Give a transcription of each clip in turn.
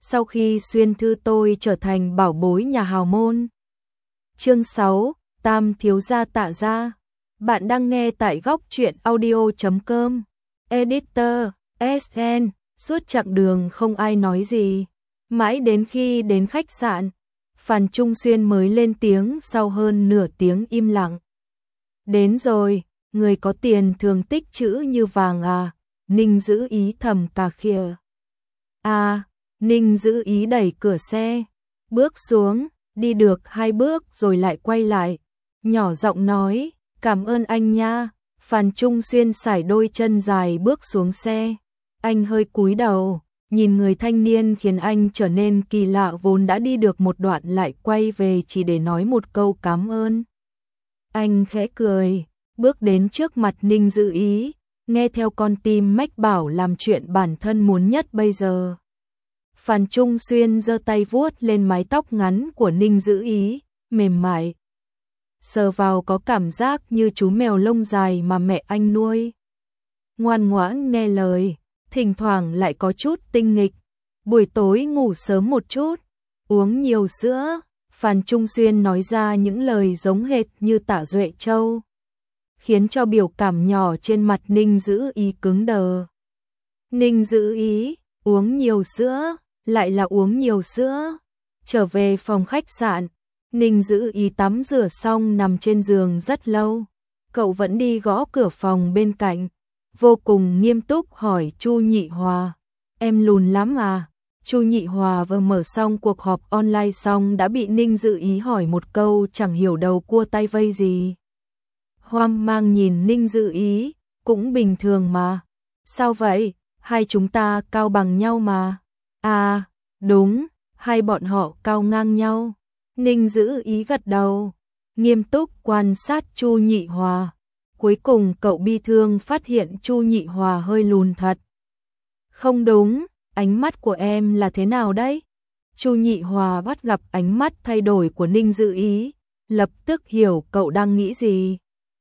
sau khi xuyên thư tôi trở thành bảo bối nhà hào môn. Chương 6, Tam thiếu gia Tạ gia. Bạn đang nghe tại góc truyện audio.com. Editor, SN, suốt chặng đường không ai nói gì. Mãi đến khi đến khách sạn, Phan Trung Xuyên mới lên tiếng sau hơn nửa tiếng im lặng. Đến rồi, người có tiền thường tích trữ như vàng à, Ninh Dữ Ý thầm cà khịa. À, Ninh Dữ Ý đẩy cửa xe, bước xuống, đi được 2 bước rồi lại quay lại, nhỏ giọng nói, cảm ơn anh nha. Phan Trung Xuyên sải đôi chân dài bước xuống xe, anh hơi cúi đầu, nhìn người thanh niên khiến anh trở nên kỳ lạ vốn đã đi được một đoạn lại quay về chỉ để nói một câu cảm ơn. Anh khẽ cười, bước đến trước mặt Ninh Dữ Ý, nghe theo con tim mách bảo làm chuyện bản thân muốn nhất bây giờ. Phan Trung Xuyên giơ tay vuốt lên mái tóc ngắn của Ninh Dữ Ý, mềm mại. Sờ vào có cảm giác như chú mèo lông dài mà mẹ anh nuôi. Ngoan ngoãn nghe lời, thỉnh thoảng lại có chút tinh nghịch. Buổi tối ngủ sớm một chút, uống nhiều sữa. Phan Trung Xuyên nói ra những lời giống hệt như Tạ Duệ Châu, khiến cho biểu cảm nhỏ trên mặt Ninh Dữ Ý cứng đờ. Ninh Dữ Ý, uống nhiều sữa, lại là uống nhiều sữa. Trở về phòng khách sạn, Ninh Dữ Ý tắm rửa xong nằm trên giường rất lâu. Cậu vẫn đi gõ cửa phòng bên cạnh, vô cùng nghiêm túc hỏi Chu Nhị Hòa, em lùn lắm à? Chu Nhị Hòa vừa mở xong cuộc họp online xong đã bị Ninh Dữ Ý hỏi một câu chẳng hiểu đầu cua tay vây gì. Hoang mang nhìn Ninh Dữ Ý, cũng bình thường mà. Sao vậy? Hai chúng ta cao bằng nhau mà. À, đúng, hai bọn họ cao ngang nhau. Ninh Dữ Ý gật đầu, nghiêm túc quan sát Chu Nhị Hòa. Cuối cùng cậu bi thương phát hiện Chu Nhị Hòa hơi lùn thật. Không đúng, ánh mắt của em là thế nào đấy? Chu Nhị Hòa bắt gặp ánh mắt thay đổi của Ninh Dữ Ý, lập tức hiểu cậu đang nghĩ gì.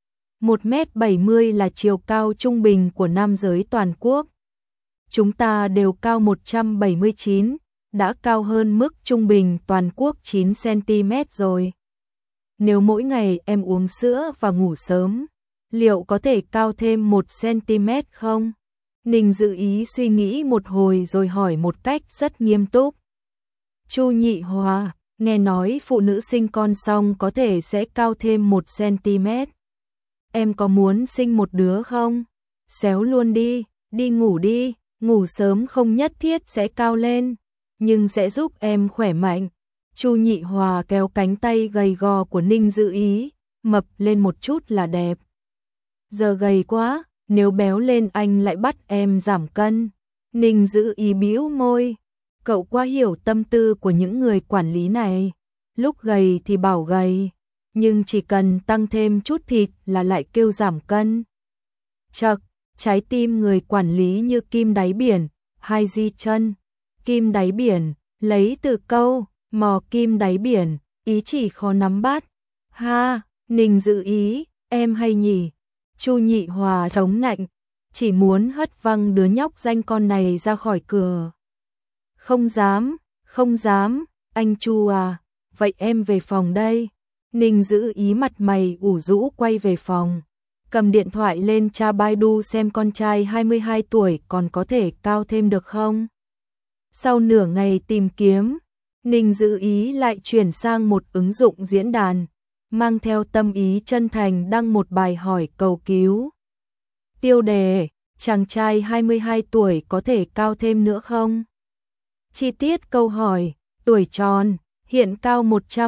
1m70 là chiều cao trung bình của nam giới toàn quốc. Chúng ta đều cao 179, đã cao hơn mức trung bình toàn quốc 9cm rồi. Nếu mỗi ngày em uống sữa và ngủ sớm, liệu có thể cao thêm 1cm không? Ninh Dữ Ý suy nghĩ một hồi rồi hỏi một cách rất nghiêm túc. Chu Nhị Hòa, nghe nói phụ nữ sinh con xong có thể sẽ cao thêm 1cm. Em có muốn sinh một đứa không? Xéo luôn đi, đi ngủ đi, ngủ sớm không nhất thiết sẽ cao lên, nhưng sẽ giúp em khỏe mạnh. Chu Nhị Hòa kéo cánh tay gầy gò của Ninh Dữ Ý, mập lên một chút là đẹp. Giờ gầy quá, nếu béo lên anh lại bắt em giảm cân. Ninh Dữ Ý bĩu môi, cậu quá hiểu tâm tư của những người quản lý này. Lúc gầy thì bảo gầy, nhưng chỉ cần tăng thêm chút thịt là lại kêu giảm cân. Chậc, trái tim người quản lý như kim đáy biển, hai di chân. Kim đáy biển, lấy từ câu, mò kim đáy biển, ý chỉ khó nắm bắt. Ha, Ninh Dữ Ý, em hay nhỉ? Chu Nhị Hòa chống nạnh, chỉ muốn hất văng đứa nhóc danh con này ra khỏi cửa. Không dám, không dám, anh Chu à, vậy em về phòng đây. Ninh Dữ Ý mặt mày ủ rũ quay về phòng, cầm điện thoại lên tra Baidu xem con trai 22 tuổi còn có thể cao thêm được không. Sau nửa ngày tìm kiếm, Ninh Dữ Ý lại chuyển sang một ứng dụng diễn đàn, mang theo tâm ý chân thành đăng một bài hỏi cầu cứu. Tiêu đề, chàng trai 22 tuổi có thể cao thêm nữa không? Chi tiết câu hỏi, tuổi tròn, hiện cao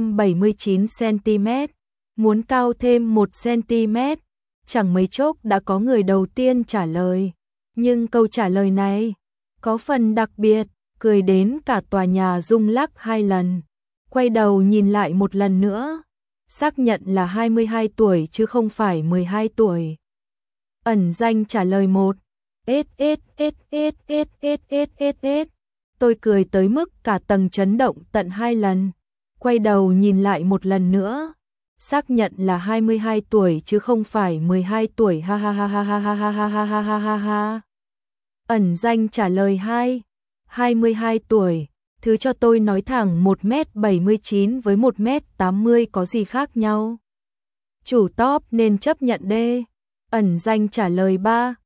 179cm, muốn cao thêm 1cm. Chẳng mấy chốc đã có người đầu tiên trả lời, nhưng câu trả lời này có phần đặc biệt, cười đến cả tòa nhà rung lắc 2 lần. Quay đầu nhìn lại một lần nữa, xác nhận là 22 tuổi chứ không phải 12 tuổi. Ẩn danh trả lời một. Tôi cười tới mức cả tầng chấn động tận 2 lần. Quay đầu nhìn lại một lần nữa, xác nhận là 22 tuổi chứ không phải 12 tuổi. Ha ha ha ha ha ha ha ha ha ha ha ha. Ẩn danh trả lời 2. 22 tuổi, Thứ cho tôi nói thẳng 1m79 với 1m80 có gì khác nhau. Chủ top nên chấp nhận đê. Ẩn danh trả lời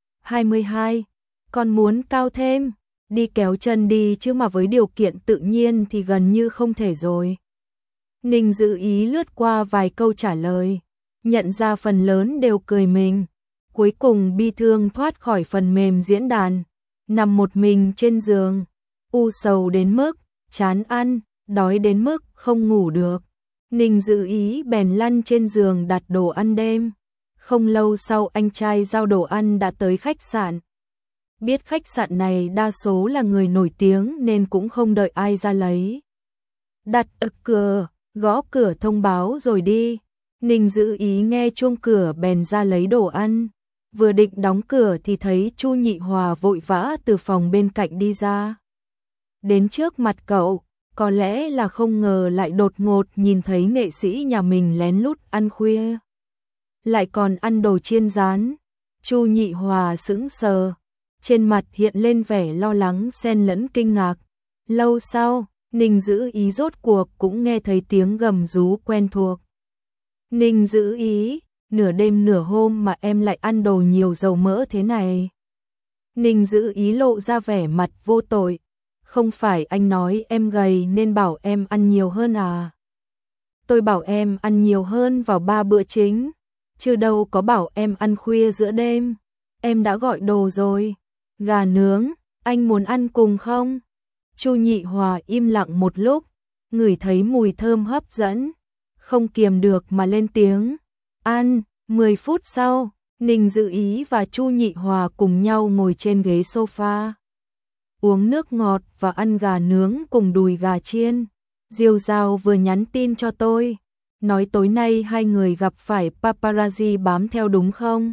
3,22. Còn muốn cao thêm, đi kéo chân đi chứ mà với điều kiện tự nhiên thì gần như không thể rồi. Ninh Dữ Ý lướt qua vài câu trả lời, nhận ra phần lớn đều cười mình. Cuối cùng bi thương thoát khỏi phần mềm diễn đàn, nằm một mình trên giường, u sầu đến mức chán ăn, đói đến mức không ngủ được. Ninh Dữ Ý bèn lăn trên giường đặt đồ ăn đêm. Không lâu sau anh trai giao đồ ăn đã tới khách sạn. Biết khách sạn này đa số là người nổi tiếng nên cũng không đợi ai ra lấy. Đặt cửa, gõ cửa thông báo rồi đi. Ninh Dữ Ý nghe chuông cửa bèn ra lấy đồ ăn. Vừa định đóng cửa thì thấy Chu Nhị Hòa vội vã từ phòng bên cạnh đi ra. Đến trước mặt cậu, có lẽ là không ngờ lại đột ngột nhìn thấy nghệ sĩ nhà mình lén lút ăn khuya. Lại còn ăn đồ chiên rán. Chu Nhị Hòa sững sờ, trên mặt hiện lên vẻ lo lắng xen lẫn kinh ngạc. Lâu sau, Ninh Dữ Ý rốt cuộc cũng nghe thấy tiếng gầm rú quen thuộc. Ninh Dữ Ý, nửa đêm nửa hôm mà em lại ăn đồ nhiều dầu mỡ thế này. Ninh Dữ Ý lộ ra vẻ mặt vô tội. Không phải anh nói em gầy nên bảo em ăn nhiều hơn à? Tôi bảo em ăn nhiều hơn vào 3 bữa chính, chứ đâu có bảo em ăn khuya giữa đêm. Em đã gọi đồ rồi. Gà nướng, anh muốn ăn cùng không? Chu Nhị Hòa im lặng một lúc, ngửi thấy mùi thơm hấp dẫn, không kiềm được mà lên tiếng. Ăn. 10 phút sau, Ninh Dữ Ý và Chu Nhị Hòa cùng nhau ngồi trên ghế sofa, uống nước ngọt và ăn gà nướng cùng đùi gà chiên. Diêu Giao vừa nhắn tin cho tôi, nói tối nay hai người gặp phải paparazzi bám theo đúng không?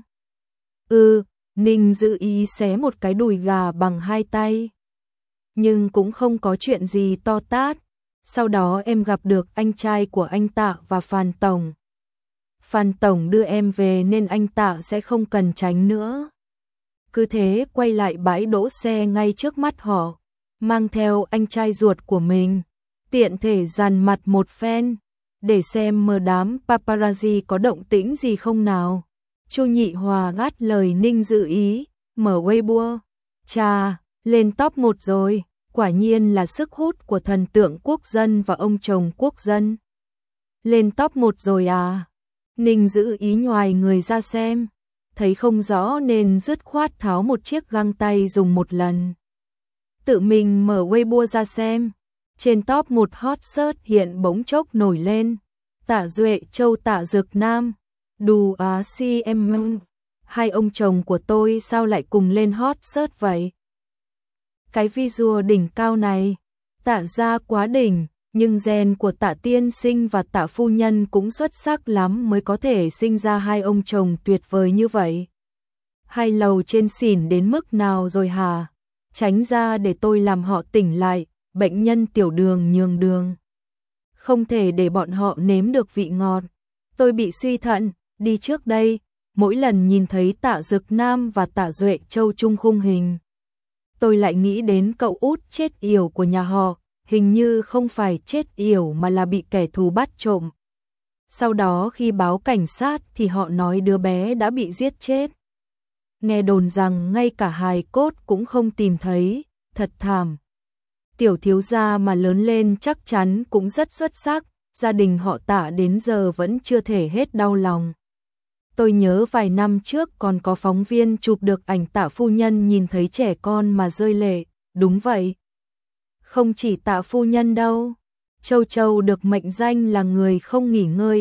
Ninh Dữ Ý xé một cái đùi gà bằng hai tay. Nhưng cũng không có chuyện gì to tát. Sau đó em gặp được anh trai của anh Tạ và Phan Tổng. Phan Tổng đưa em về nên anh Tạ sẽ không cần tránh nữa. Cứ thế quay lại bãi đỗ xe ngay trước mắt họ, mang theo anh trai ruột của mình, tiện thể dàn mặt một phen, để xem mờ đám paparazzi có động tĩnh gì không nào. Chu Nhị Hòa gắt lời Ninh Dữ Ý, mở Weibo. Chà, lên top 1 rồi, quả nhiên là sức hút của thần tượng quốc dân và ông chồng quốc dân. Lên top 1 rồi à? Ninh Dữ Ý nhoài người ra xem, thấy không rõ nên dứt khoát tháo một chiếc găng tay dùng một lần. Tự mình mở Weibo ra xem, trên top 1 hot search hiện bỗng chốc nổi lên. Tạ Duệ Châu Tạ Dực Nam, đù á CM, hai ông chồng của tôi sao lại cùng lên hot search vậy? Cái visual đỉnh cao này, Tạ gia quá đỉnh, nhưng gen của Tạ tiên sinh và Tạ phu nhân cũng xuất sắc lắm mới có thể sinh ra hai ông chồng tuyệt vời như vậy. Hai lầu trên xỉn đến mức nào rồi hả? Tránh ra để tôi làm họ tỉnh lại, bệnh nhân tiểu đường nhường đường. Không thể để bọn họ nếm được vị ngọt. Tôi bị suy thận, đi trước đây, mỗi lần nhìn thấy Tạ Dực Nam và Tạ Duệ Châu chung khung hình, tôi lại nghĩ đến cậu út chết yểu của nhà họ, hình như không phải chết yểu mà là bị kẻ thù bắt trộm. Sau đó khi báo cảnh sát thì họ nói đứa bé đã bị giết chết. Nghe đồn rằng ngay cả hài cốt cũng không tìm thấy, thật thảm. Tiểu thiếu gia mà lớn lên chắc chắn cũng rất xuất sắc, gia đình họ Tạ đến giờ vẫn chưa thể hết đau lòng. Tôi nhớ vài năm trước còn có phóng viên chụp được ảnh Tạ phu nhân nhìn thấy trẻ con mà rơi lệ, đúng vậy. Không chỉ Tạ phu nhân đâu, Châu Châu được mệnh danh là người không nghỉ ngơi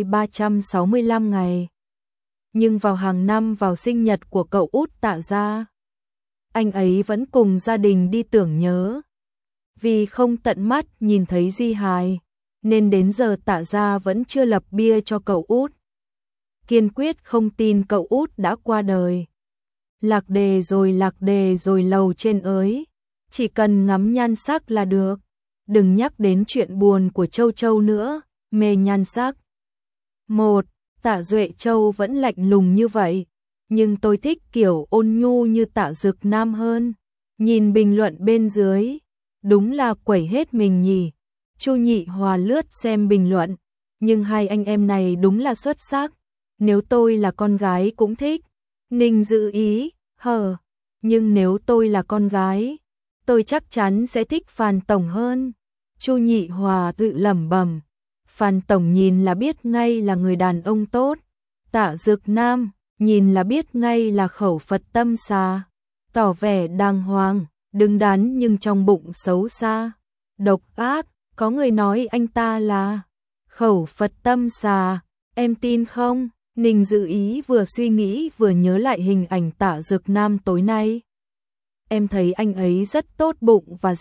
365 ngày. Nhưng vào hàng năm vào sinh nhật của cậu út Tạ gia, anh ấy vẫn cùng gia đình đi tưởng nhớ. Vì không tận mắt nhìn thấy di hài, nên đến giờ Tạ gia vẫn chưa lập bia cho cậu út. Kiên quyết không tin cậu út đã qua đời. Lạc đề rồi lầu trên ới, chỉ cần ngắm nhan sắc là được. Đừng nhắc đến chuyện buồn của Châu Châu nữa, mê nhan sắc. Tạ Duệ Châu vẫn lạnh lùng như vậy, nhưng tôi thích kiểu ôn nhu như Tạ Dực Nam hơn. Nhìn bình luận bên dưới, đúng là quẩy hết mình nhỉ. Chu Nhị Hòa lướt xem bình luận, nhưng hai anh em này đúng là xuất sắc. Nếu tôi là con gái cũng thích. Ninh Dữ Ý, nhưng nếu tôi là con gái, tôi chắc chắn sẽ thích Phan Tổng hơn. Chu Nhị Hòa tự lẩm bẩm. Phan Tổng nhìn là biết ngay là người đàn ông tốt. Tạ Dực Nam, nhìn là biết ngay là khẩu Phật tâm xà. Tỏ vẻ đàng hoàng, đứng đắn nhưng trong bụng xấu xa. Độc ác, có người nói anh ta là khẩu Phật tâm xà, em tin không? Ninh Dữ Ý vừa suy nghĩ vừa nhớ lại hình ảnh Tạ Dực Nam tối nay. Em thấy anh ấy rất tốt bụng và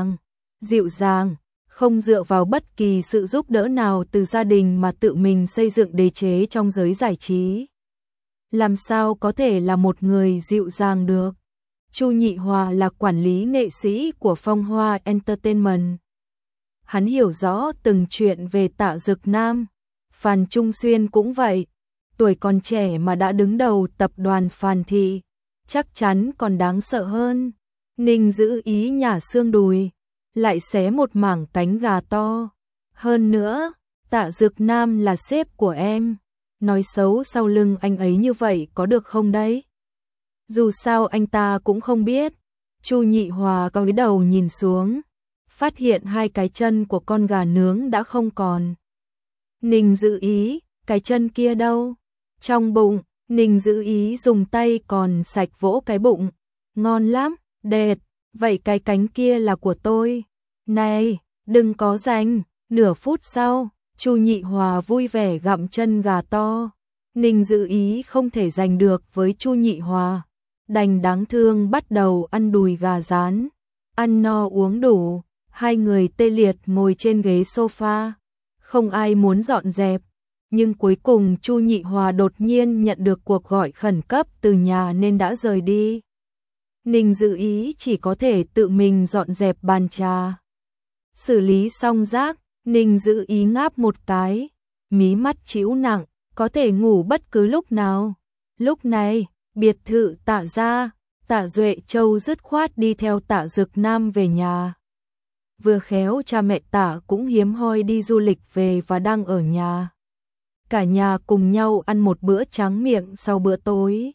dịu dàng, không dựa vào bất kỳ sự giúp đỡ nào từ gia đình mà tự mình xây dựng đế chế trong giới giải trí. Làm sao có thể là một người dịu dàng được? Chu Nhị Hòa là quản lý nghệ sĩ của Phong Hoa Entertainment. Hắn hiểu rõ từng chuyện về Tạ Dực Nam. Phan Trung Xuyên cũng vậy. Tuổi còn trẻ mà đã đứng đầu tập đoàn Phan Thị, chắc chắn còn đáng sợ hơn. Ninh Dữ Ý nhả xương đùi, lại xé một mảng cánh gà to. Hơn nữa, Tạ Dực Nam là sếp của em. Nói xấu sau lưng anh ấy như vậy có được không đấy? Dù sao anh ta cũng không biết. Chu Nhị Hòa cúi đầu nhìn xuống, phát hiện hai cái chân của con gà nướng đã không còn. Ninh Dữ Ý, cái chân kia đâu? Trong bụng, Ninh Dữ Ý dùng tay còn sạch vỗ cái bụng. Ngon lắm, đẹp, vậy cái cánh kia là của tôi. Này, đừng có giành. Nửa phút sau, Chu Nhị Hòa vui vẻ gặm chân gà to. Ninh Dữ Ý không thể giành được với Chu Nhị Hòa, đành đáng thương bắt đầu ăn đùi gà rán. Ăn no uống đủ, hai người tê liệt ngồi trên ghế sofa. Không ai muốn dọn dẹp, nhưng cuối cùng Chu Nhị Hòa đột nhiên nhận được cuộc gọi khẩn cấp từ nhà nên đã rời đi. Ninh Dữ Ý chỉ có thể tự mình dọn dẹp bàn trà. Xử lý xong rác, Ninh Dữ Ý ngáp một cái, mí mắt chĩu nặng, có thể ngủ bất cứ lúc nào. Lúc này, biệt thự Tạ gia, Tạ Duệ Châu dứt khoát đi theo Tạ Dực Nam về nhà. Vừa khéo cha mẹ Tạ cũng hiếm hoi đi du lịch về và đang ở nhà. Cả nhà cùng nhau ăn một bữa tráng miệng sau bữa tối.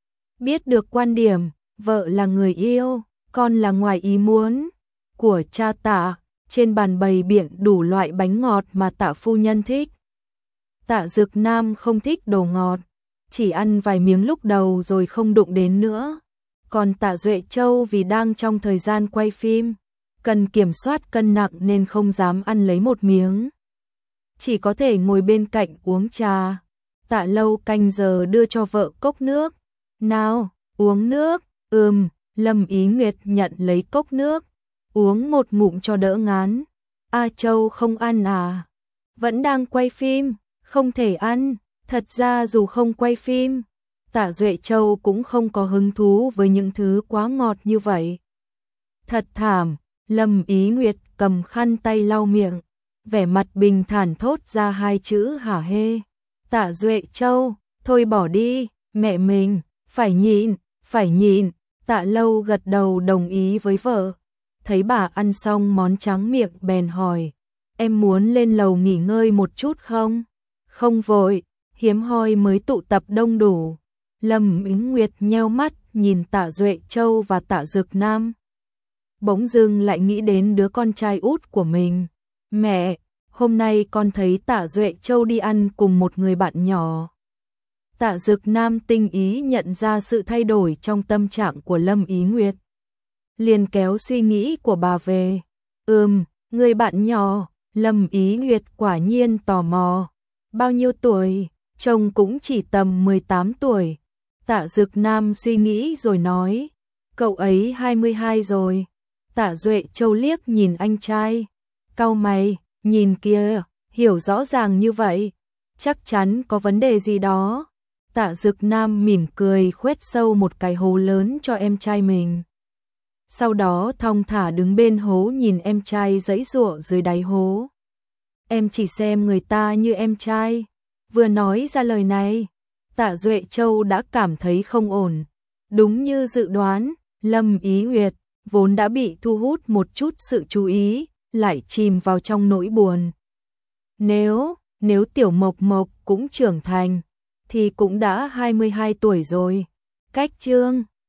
Biết được quan điểm, vợ là người yêu, con là ngoài ý muốn của cha Tạ, trên bàn bày biện đủ loại bánh ngọt mà Tạ phu nhân thích. Tạ Dực Nam không thích đồ ngọt, chỉ ăn vài miếng lúc đầu rồi không đụng đến nữa. Còn Tạ Duệ Châu vì đang trong thời gian quay phim, cần kiểm soát cân nặng nên không dám ăn lấy một miếng. Chỉ có thể ngồi bên cạnh uống trà. Tạ Lâu canh giờ đưa cho vợ cốc nước. Nào, uống nước. Lâm Ý Nguyệt nhận lấy cốc nước, uống một ngụm cho đỡ ngán. A Châu không ăn à? Vẫn đang quay phim, không thể ăn. Thật ra dù không quay phim, Tạ Duệ Châu cũng không có hứng thú với những thứ quá ngọt như vậy. Thật thảm, Lâm Ý Nguyệt cầm khăn tay lau miệng, vẻ mặt bình thản thốt ra hai chữ hả hê. Tạ Duệ Châu, thôi bỏ đi, mẹ mình, phải nhịn. Tạ Lâu gật đầu đồng ý với vợ. Thấy bà ăn xong món tráng miệng bèn hỏi, em muốn lên lầu nghỉ ngơi một chút không? Không vội, hiếm hoi mới tụ tập đông đủ. Lâm Ý Nguyệt nheo mắt nhìn Tạ Duệ Châu và Tạ Dực Nam. Bỗng dưng lại nghĩ đến đứa con trai út của mình. Mẹ, hôm nay con thấy Tạ Duệ Châu đi ăn cùng một người bạn nhỏ. Tạ Dực Nam tinh ý nhận ra sự thay đổi trong tâm trạng của Lâm Ý Nguyệt. Liền kéo suy nghĩ của bà về. Người bạn nhỏ, Lâm Ý Nguyệt quả nhiên tò mò. Bao nhiêu tuổi? Chồng cũng chỉ tầm 18 tuổi. Tạ Dực Nam suy nghĩ rồi nói, cậu ấy 22 rồi. Tạ Duệ Châu liếc nhìn anh trai, cau mày, nhìn kia, hiểu rõ ràng như vậy, chắc chắn có vấn đề gì đó. Tạ Dực Nam mỉm cười khoét sâu một cái hố lớn cho em trai mình. Sau đó thong thả đứng bên hố nhìn em trai giãy giụa dưới đáy hố. Em chỉ xem người ta như em trai. Vừa nói ra lời này, Tạ Duệ Châu đã cảm thấy không ổn. Đúng như dự đoán, Lâm Ý Nguyệt vốn đã bị thu hút một chút sự chú ý, lại chìm vào trong nỗi buồn. Nếu Tiểu Mộc Mộc cũng trưởng thành, thì cũng đã 22 tuổi rồi. Cách chương